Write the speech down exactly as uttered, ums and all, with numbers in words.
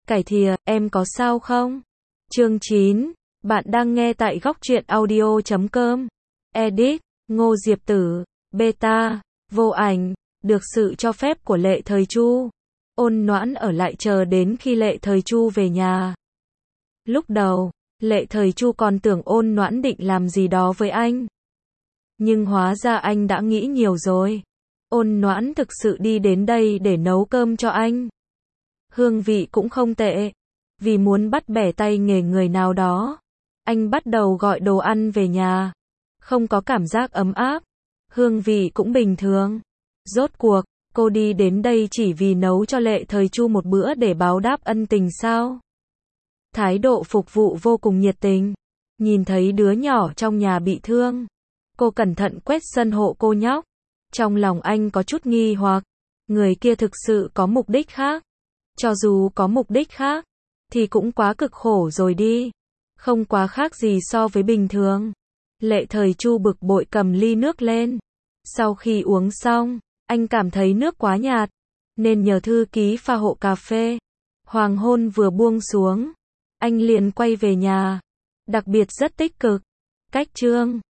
Cải thìa, em có sao không? Chương chín. Bạn đang nghe tại góc truyện audio chấm com. Edit, Ngô Diệp Tử, Beta, vô ảnh, được sự cho phép của Lệ Thời Chu. Ôn Noãn ở lại chờ đến khi Lệ Thời Chu về nhà. Lúc đầu, Lệ Thời Chu còn tưởng Ôn Noãn định làm gì đó với anh. Nhưng hóa ra anh đã nghĩ nhiều rồi. Ôn Noãn thực sự đi đến đây để nấu cơm cho anh. Hương vị cũng không tệ. Vì muốn bắt bẻ tay nghề người nào đó, anh bắt đầu gọi đồ ăn về nhà. Không có cảm giác ấm áp. Hương vị cũng bình thường. Rốt cuộc, cô đi đến đây chỉ vì nấu cho Lệ Thời Chu một bữa để báo đáp ân tình sao? Thái độ phục vụ vô cùng nhiệt tình. Nhìn thấy đứa nhỏ trong nhà bị thương, cô cẩn thận quét sân hộ cô nhóc. Trong lòng anh có chút nghi hoặc, người kia thực sự có mục đích khác. Cho dù có mục đích khác, thì cũng quá cực khổ rồi đi. Không quá khác gì so với bình thường. Lệ Thời Chu bực bội cầm ly nước lên. Sau khi uống xong, anh cảm thấy nước quá nhạt, nên nhờ thư ký pha hộ cà phê. Hoàng hôn vừa buông xuống, anh liền quay về nhà. Đặc biệt rất tích cực. Cách chương